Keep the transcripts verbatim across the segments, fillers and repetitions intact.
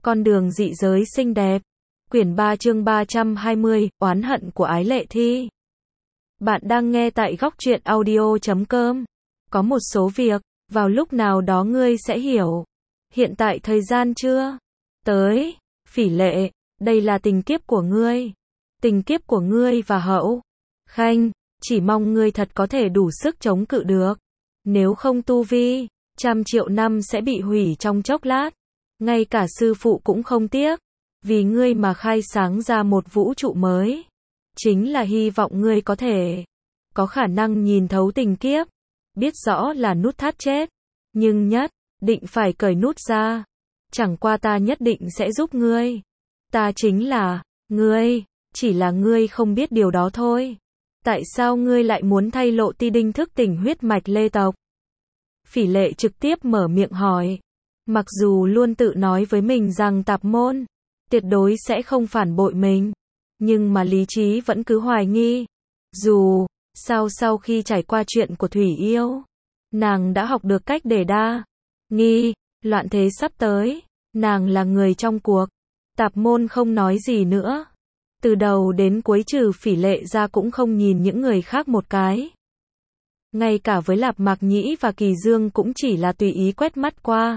Con đường dị giới xinh đẹp. Quyển ba chương ba trăm hai mươi, oán hận của Ái Lệ Thi. Bạn đang nghe tại góc truyện audio chấm com. Có một số việc, vào lúc nào đó ngươi sẽ hiểu. Hiện tại thời gian chưa? Tới. Phỉ Lệ, đây là tình kiếp của ngươi. Tình kiếp của ngươi và Hậu Khanh, chỉ mong ngươi thật có thể đủ sức chống cự được. Nếu không tu vi, trăm triệu năm sẽ bị hủy trong chốc lát. Ngay cả sư phụ cũng không tiếc. Vì ngươi mà khai sáng ra một vũ trụ mới. Chính là hy vọng ngươi có thể có khả năng nhìn thấu tình kiếp. Biết rõ là nút thắt chết. Nhưng nhất định phải cởi nút ra. Chẳng qua ta nhất định sẽ giúp ngươi. Ta chính là ngươi. Chỉ là ngươi không biết điều đó thôi. Tại sao ngươi lại muốn thay Lộ Ti Đinh thức tỉnh huyết mạch Lê tộc? Phỉ Lệ trực tiếp mở miệng hỏi. Mặc dù luôn tự nói với mình rằng tạp môn tuyệt đối sẽ không phản bội mình, nhưng mà lý trí vẫn cứ hoài nghi. Dù sao sau khi trải qua chuyện của Thủy Yêu, nàng đã học được cách để đa nghi, loạn thế sắp tới, nàng là người trong cuộc. Tạp môn không nói gì nữa. Từ đầu đến cuối trừ Phỉ Lệ ra cũng không nhìn những người khác một cái. Ngay cả với Lạp Mạc Nhĩ và Kỳ Dương cũng chỉ là tùy ý quét mắt qua.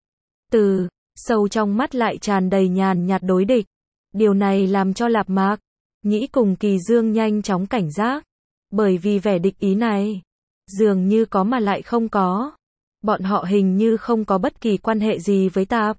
Từ sâu trong mắt lại tràn đầy nhàn nhạt đối địch. Điều này làm cho Lạp Mạc Nhĩ cùng Kỳ Dương nhanh chóng cảnh giác. Bởi vì vẻ địch ý này, dường như có mà lại không có. Bọn họ hình như không có bất kỳ quan hệ gì với tạp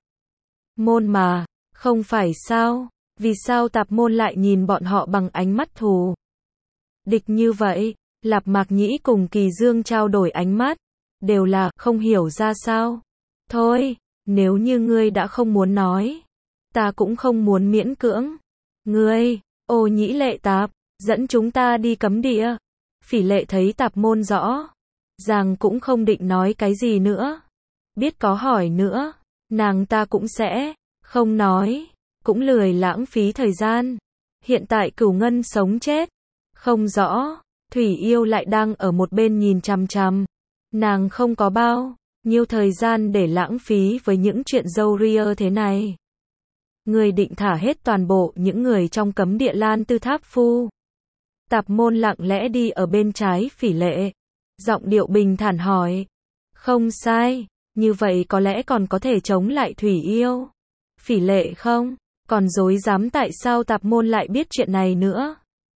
môn mà, không phải sao? Vì sao tạp môn lại nhìn bọn họ bằng ánh mắt thù địch như vậy? Lạp Mạc Nhĩ cùng Kỳ Dương trao đổi ánh mắt, đều là không hiểu ra sao. Thôi, nếu như ngươi đã không muốn nói, ta cũng không muốn miễn cưỡng. Ngươi, Ô Nhĩ Lệ Tạp, dẫn chúng ta đi cấm địa. Phỉ Lệ thấy tạp môn rõ ràng cũng không định nói cái gì nữa. Biết có hỏi nữa, nàng ta cũng sẽ không nói, cũng lười lãng phí thời gian. Hiện tại Cửu Ngân sống chết không rõ, Thủy Yêu lại đang ở một bên nhìn chằm chằm. Nàng không có bao nhiêu thời gian để lãng phí với những chuyện râu ria thế này. Người định thả hết toàn bộ những người trong cấm địa Lan Tư Tháp Phu. Tạp môn lặng lẽ đi ở bên trái Phỉ Lệ. Giọng điệu bình thản hỏi. Không sai, như vậy có lẽ còn có thể chống lại Thủy Yêu. Phỉ Lệ không còn dối dám tại sao tạp môn lại biết chuyện này nữa.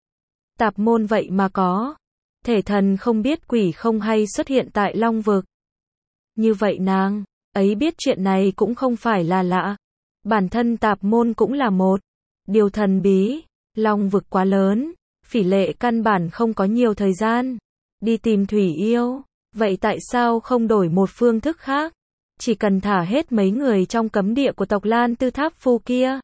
Tạp môn vậy mà có thể thần không biết quỷ không hay xuất hiện tại Long Vực. Như vậy nàng ấy biết chuyện này cũng không phải là lạ. Bản thân tạp môn cũng là một điều thần bí. Long Vực quá lớn, Phỉ Lệ căn bản không có nhiều thời gian đi tìm Thủy Yêu. Vậy tại sao không đổi một phương thức khác? Chỉ cần thả hết mấy người trong cấm địa của tộc Lan Tư Tháp Phu kia,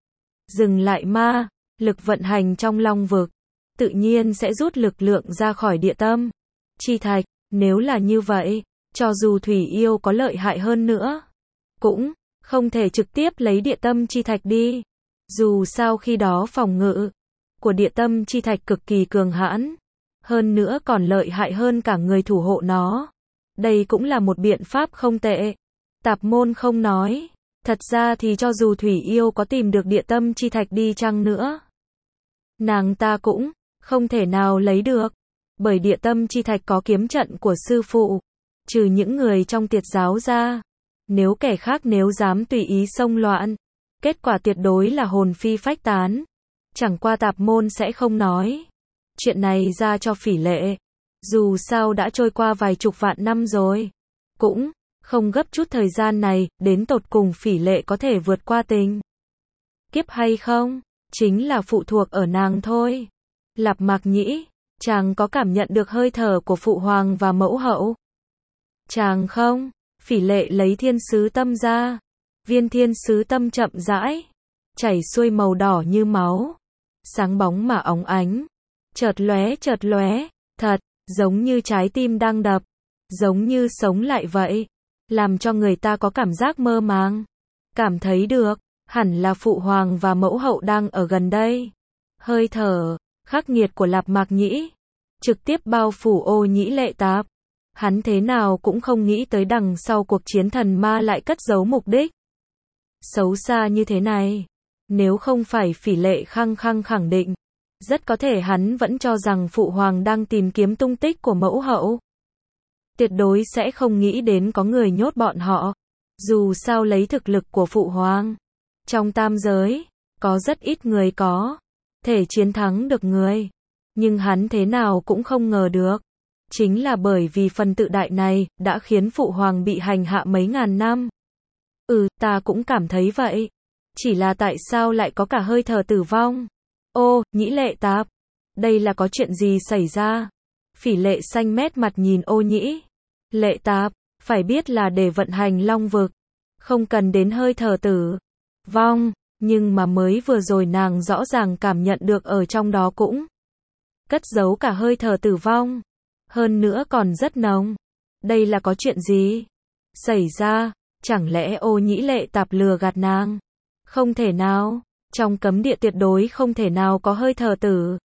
dừng lại ma lực vận hành trong Long Vực, tự nhiên sẽ rút lực lượng ra khỏi địa tâm chi thạch. Nếu là như vậy, cho dù Thủy Yêu có lợi hại hơn nữa, cũng không thể trực tiếp lấy địa tâm chi thạch đi. Dù sao khi đó phòng ngự của địa tâm chi thạch cực kỳ cường hãn, hơn nữa còn lợi hại hơn cả người thủ hộ nó. Đây cũng là một biện pháp không tệ. Tạp môn không nói. Thật ra thì cho dù Thủy Yêu có tìm được địa tâm chi thạch đi chăng nữa, nàng ta cũng không thể nào lấy được. Bởi địa tâm chi thạch có kiếm trận của sư phụ. Trừ những người trong tiệt giáo ra, nếu kẻ khác nếu dám tùy ý xông loạn, kết quả tuyệt đối là hồn phi phách tán. Chẳng qua tạp môn sẽ không nói chuyện này ra cho Phỉ Lệ. Dù sao đã trôi qua vài chục vạn năm rồi, cũng không gấp chút thời gian này. Đến tột cùng Phỉ Lệ có thể vượt qua tình kiếp hay không, chính là phụ thuộc ở nàng thôi. Lạp Mạc Nhĩ, chàng có cảm nhận được hơi thở của Phụ Hoàng và Mẫu Hậu? Chàng không? Phỉ Lệ lấy thiên sứ tâm ra. Viên thiên sứ tâm chậm rãi chảy xuôi màu đỏ như máu, sáng bóng mà óng ánh, chợt lóe chợt lóe, thật giống như trái tim đang đập, giống như sống lại vậy, làm cho người ta có cảm giác mơ màng. Cảm thấy được, hẳn là Phụ Hoàng và Mẫu Hậu đang ở gần đây. Hơi thở khắc nghiệt của Lạp Mạc Nhĩ trực tiếp bao phủ Ô Nhĩ Lệ Tạp. Hắn thế nào cũng không nghĩ tới đằng sau cuộc chiến thần ma lại cất giấu mục đích xấu xa như thế này. Nếu không phải Phỉ Lệ khăng khăng khẳng định, rất có thể hắn vẫn cho rằng phụ hoàng đang tìm kiếm tung tích của mẫu hậu. Tuyệt đối sẽ không nghĩ đến có người nhốt bọn họ. Dù sao lấy thực lực của phụ hoàng, trong tam giới, có rất ít người có thể chiến thắng được người. Nhưng hắn thế nào cũng không ngờ được. Chính là bởi vì phần tự đại này, đã khiến phụ hoàng bị hành hạ mấy ngàn năm. Ừ, ta cũng cảm thấy vậy. Chỉ là tại sao lại có cả hơi thở tử vong? Ô, Nhĩ Lệ Tạp, đây là có chuyện gì xảy ra? Phỉ Lệ xanh mét mặt nhìn Ô Nhĩ Lệ Tạp, phải biết là để vận hành long vực, không cần đến hơi thở tử vong, nhưng mà mới vừa rồi nàng rõ ràng cảm nhận được ở trong đó cũng cất giấu cả hơi thở tử vong, hơn nữa còn rất nồng. Đây là có chuyện gì xảy ra? Chẳng lẽ Ô Nhĩ Lệ Tạp lừa gạt nàng? Không thể nào, trong cấm địa tuyệt đối không thể nào có hơi thở tử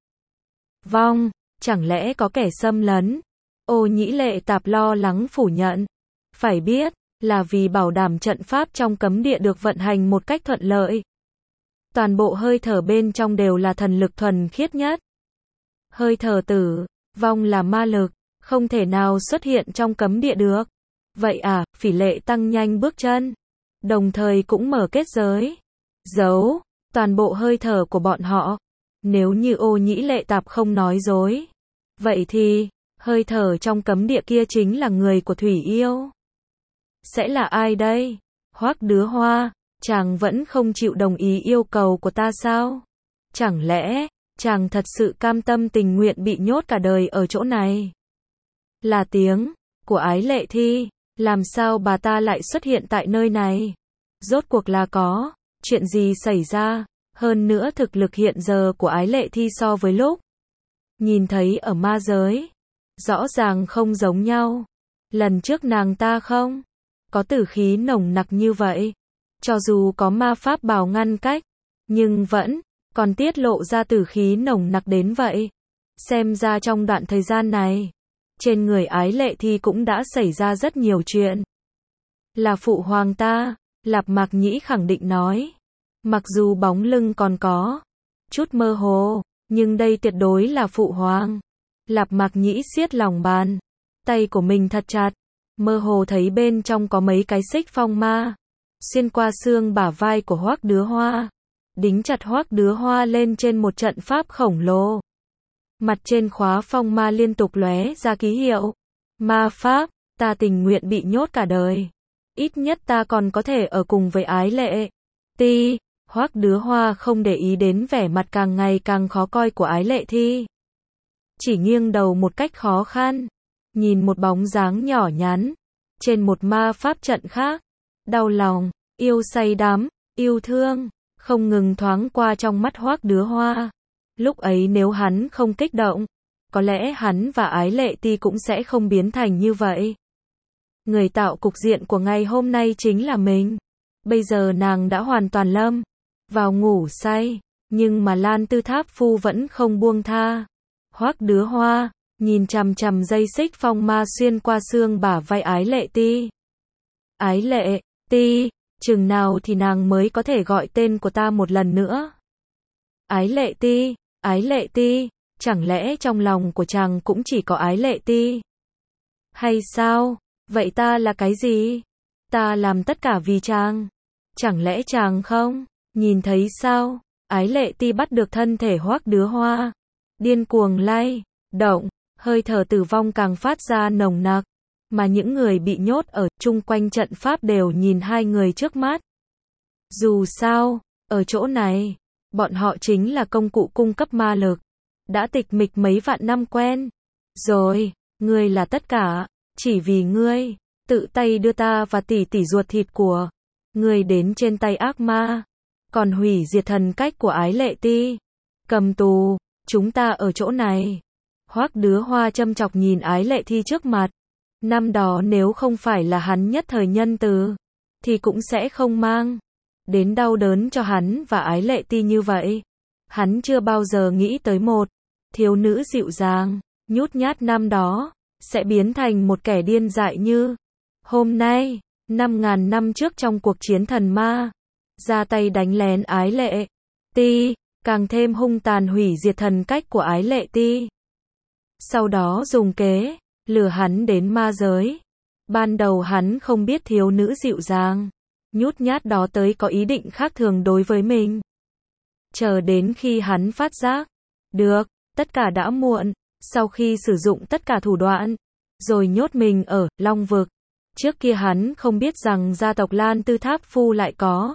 vong, chẳng lẽ có kẻ xâm lấn? Ô Nhĩ Lệ Tạp lo lắng phủ nhận. Phải biết, là vì bảo đảm trận pháp trong cấm địa được vận hành một cách thuận lợi. Toàn bộ hơi thở bên trong đều là thần lực thuần khiết nhất. Hơi thở tử vong là ma lực, không thể nào xuất hiện trong cấm địa được. Vậy à, Phỉ Lệ tăng nhanh bước chân, đồng thời cũng mở kết giới, giấu toàn bộ hơi thở của bọn họ. Nếu như Ô Nhĩ Lệ Tạp không nói dối, vậy thì, hơi thở trong cấm địa kia chính là người của Thủy Yêu. Sẽ là ai đây? Hoắc Đứa Hoa, chàng vẫn không chịu đồng ý yêu cầu của ta sao? Chẳng lẽ, chàng thật sự cam tâm tình nguyện bị nhốt cả đời ở chỗ này? Là tiếng của Ái Lệ Thi, làm sao bà ta lại xuất hiện tại nơi này? Rốt cuộc là có chuyện gì xảy ra? Hơn nữa thực lực hiện giờ của Ái Lệ Thi so với lúc nhìn thấy ở ma giới, rõ ràng không giống nhau. Lần trước nàng ta không có tử khí nồng nặc như vậy. Cho dù có ma pháp bào ngăn cách, nhưng vẫn còn tiết lộ ra tử khí nồng nặc đến vậy. Xem ra trong đoạn thời gian này, trên người Ái Lệ Thi cũng đã xảy ra rất nhiều chuyện. Là phụ hoàng ta, Lạp Mạc Nhĩ khẳng định nói. Mặc dù bóng lưng còn có chút mơ hồ, nhưng đây tuyệt đối là phụ hoàng. Lạp Mạc Nhĩ siết lòng bàn tay của mình thật chặt, mơ hồ thấy bên trong có mấy cái xích phong ma xuyên qua xương bả vai của Hoắc Đứa Hoa, đính chặt Hoắc Đứa Hoa lên trên một trận pháp khổng lồ. Mặt trên khóa phong ma liên tục lóe ra ký hiệu. Ma pháp, ta tình nguyện bị nhốt cả đời. Ít nhất ta còn có thể ở cùng với Ái Lệ Ti. Hoắc Đứa Hoa không để ý đến vẻ mặt càng ngày càng khó coi của Ái Lệ Thi. Chỉ nghiêng đầu một cách khó khăn, nhìn một bóng dáng nhỏ nhắn trên một ma pháp trận khác. Đau lòng, yêu say đắm, yêu thương không ngừng thoáng qua trong mắt Hoắc Đứa Hoa. Lúc ấy nếu hắn không kích động, có lẽ hắn và Ái Lệ Ti cũng sẽ không biến thành như vậy. Người tạo cục diện của ngày hôm nay chính là mình. Bây giờ nàng đã hoàn toàn lâm vào ngủ say, nhưng mà Lan Tư Tháp Phu vẫn không buông tha. Hoắc Đứa Hoa nhìn chằm chằm dây xích phong ma xuyên qua xương bả vai Ái Lệ Ti. Ái Lệ Ti, chừng nào thì nàng mới có thể gọi tên của ta một lần nữa? Ái Lệ Ti, Ái Lệ Ti, chẳng lẽ trong lòng của chàng cũng chỉ có Ái Lệ Ti? Hay sao? Vậy ta là cái gì? Ta làm tất cả vì chàng. Chẳng lẽ chàng không nhìn thấy sao? Ái Lệ Ti bắt được thân thể Hoắc Đứa Hoa, điên cuồng lay động, hơi thở tử vong càng phát ra nồng nặc, mà những người bị nhốt ở chung quanh trận pháp đều nhìn hai người trước mắt. Dù sao, ở chỗ này, bọn họ chính là công cụ cung cấp ma lực, đã tịch mịch mấy vạn năm quen rồi. Ngươi là tất cả, chỉ vì ngươi tự tay đưa ta và tỷ tỷ ruột thịt của ngươi đến trên tay ác ma, còn hủy diệt thần cách của Ái Lệ Ti, cầm tù chúng ta ở chỗ này. Hoắc Đứa Hoa châm chọc nhìn Ái Lệ Thi trước mặt. Năm đó nếu không phải là hắn nhất thời nhân từ, thì cũng sẽ không mang đến đau đớn cho hắn và Ái Lệ Ti như vậy. Hắn chưa bao giờ nghĩ tới một thiếu nữ dịu dàng, nhút nhát năm đó, sẽ biến thành một kẻ điên dại như hôm nay. Năm ngàn năm trước trong cuộc chiến thần ma, ra tay đánh lén Ái Lệ Ti, càng thêm hung tàn hủy diệt thần cách của Ái Lệ Ti. Sau đó dùng kế, lừa hắn đến ma giới. Ban đầu hắn không biết thiếu nữ dịu dàng, nhút nhát đó tới có ý định khác thường đối với mình. Chờ đến khi hắn phát giác, được, tất cả đã muộn, sau khi sử dụng tất cả thủ đoạn, rồi nhốt mình ở Long Vực. Trước kia hắn không biết rằng gia tộc Lan Tư Tháp Phu lại có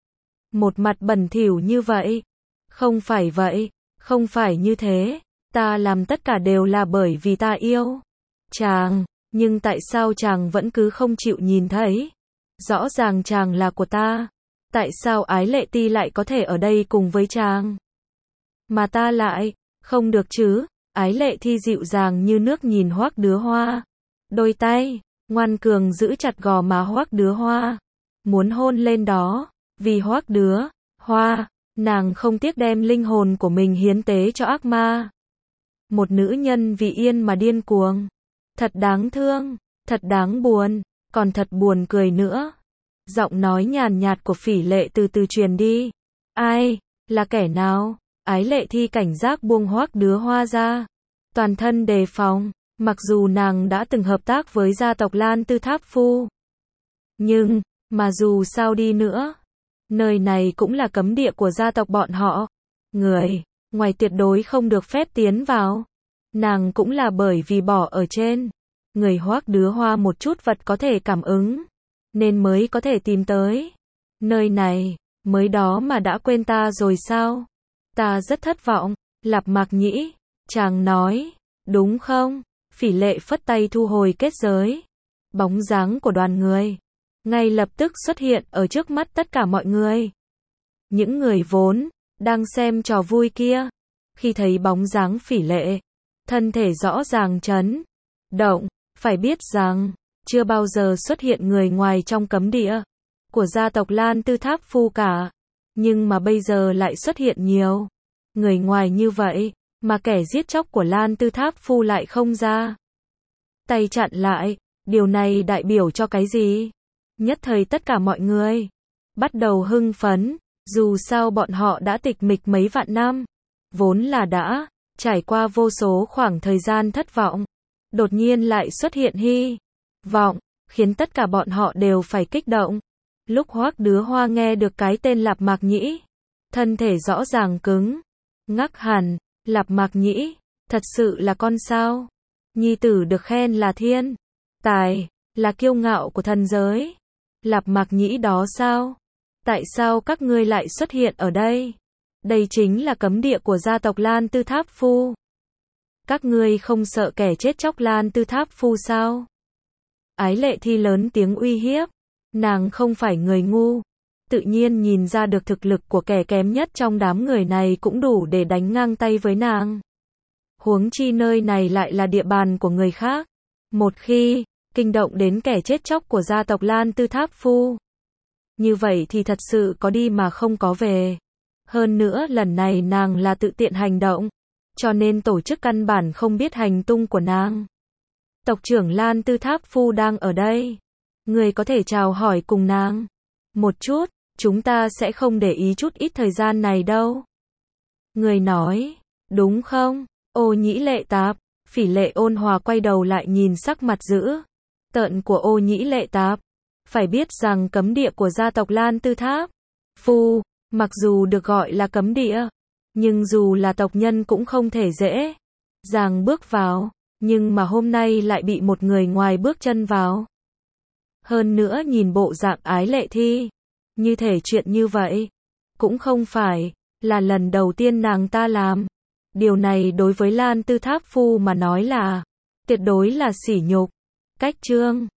một mặt bẩn thỉu như vậy. Không phải vậy, không phải như thế, ta làm tất cả đều là bởi vì ta yêu chàng, nhưng tại sao chàng vẫn cứ không chịu nhìn thấy? Rõ ràng chàng là của ta, tại sao Ái Lệ Ti lại có thể ở đây cùng với chàng? Mà ta lại, không được chứ? Ái Lệ Thi dịu dàng như nước nhìn Hoắc Đứa Hoa, đôi tay ngoan cường giữ chặt gò má Hoắc Đứa Hoa, muốn hôn lên đó, vì Hoắc Đứa Hoa, nàng không tiếc đem linh hồn của mình hiến tế cho ác ma. Một nữ nhân vì yên mà điên cuồng, thật đáng thương, thật đáng buồn, còn thật buồn cười nữa. Giọng nói nhàn nhạt của Phỉ Lệ từ từ truyền đi. Ai, là kẻ nào? Ái Lệ Thi cảnh giác buông Hoắc Đứa Hoa ra, toàn thân đề phòng. Mặc dù nàng đã từng hợp tác với gia tộc Lan Tư Tháp Phu, nhưng, mà dù sao đi nữa, nơi này cũng là cấm địa của gia tộc bọn họ. Người ngoài tuyệt đối không được phép tiến vào. Nàng cũng là bởi vì bỏ ở trên người Hoắc Đứa Hoa một chút vật có thể cảm ứng, nên mới có thể tìm tới nơi này. Mới đó mà đã quên ta rồi sao? Ta rất thất vọng. Lạp Mạc Nhĩ, chàng nói, đúng không? Phỉ Lệ phất tay thu hồi kết giới. Bóng dáng của đoàn người ngay lập tức xuất hiện ở trước mắt tất cả mọi người. Những người vốn đang xem trò vui kia, khi thấy bóng dáng Phỉ Lệ, thân thể rõ ràng chấn động. Phải biết rằng, chưa bao giờ xuất hiện người ngoài trong cấm địa của gia tộc Lan Tư Tháp Phu cả. Nhưng mà bây giờ lại xuất hiện nhiều người ngoài như vậy, mà kẻ giết chóc của Lan Tư Tháp Phu lại không ra tay chặn lại. Điều này đại biểu cho cái gì? Nhất thời tất cả mọi người bắt đầu hưng phấn. Dù sao bọn họ đã tịch mịch mấy vạn năm, vốn là đã trải qua vô số khoảng thời gian thất vọng. Đột nhiên lại xuất hiện hy vọng, khiến tất cả bọn họ đều phải kích động. Lúc Hoắc Đứa Hoa nghe được cái tên Lạp Mạc Nhĩ, thân thể rõ ràng cứng ngắc hẳn. Lạp Mạc Nhĩ, thật sự là con sao? Nhi tử được khen là thiên tài, là kiêu ngạo của thần giới. Lạp Mạc Nhĩ đó sao? Tại sao các ngươi lại xuất hiện ở đây? Đây chính là cấm địa của gia tộc Lan Tư Tháp Phu. Các ngươi không sợ kẻ chết chóc Lan Tư Tháp Phu sao? Ái Lệ Thi lớn tiếng uy hiếp. Nàng không phải người ngu, tự nhiên nhìn ra được thực lực của kẻ kém nhất trong đám người này cũng đủ để đánh ngang tay với nàng. Huống chi nơi này lại là địa bàn của người khác. Một khi kinh động đến kẻ chết chóc của gia tộc Lan Tư Tháp Phu, như vậy thì thật sự có đi mà không có về. Hơn nữa lần này nàng là tự tiện hành động, cho nên tổ chức căn bản không biết hành tung của nàng. Tộc trưởng Lan Tư Tháp Phu đang ở đây. Người có thể chào hỏi cùng nàng một chút, chúng ta sẽ không để ý chút ít thời gian này đâu. Người nói, đúng không? Ô Nhĩ Lệ Tạp. Phỉ Lệ ôn hòa quay đầu lại nhìn sắc mặt dữ tợn của Ô Nhĩ Lệ Tạp. Phải biết rằng cấm địa của gia tộc Lan Tư Tháp Phu, mặc dù được gọi là cấm địa, nhưng dù là tộc nhân cũng không thể dễ dàng bước vào. Nhưng mà hôm nay lại bị một người ngoài bước chân vào. Hơn nữa nhìn bộ dạng Ái Lệ Thi, như thể chuyện như vậy cũng không phải là lần đầu tiên nàng ta làm. Điều này đối với Lan Tư Tháp Phu mà nói là tuyệt đối là sỉ nhục. Cách chương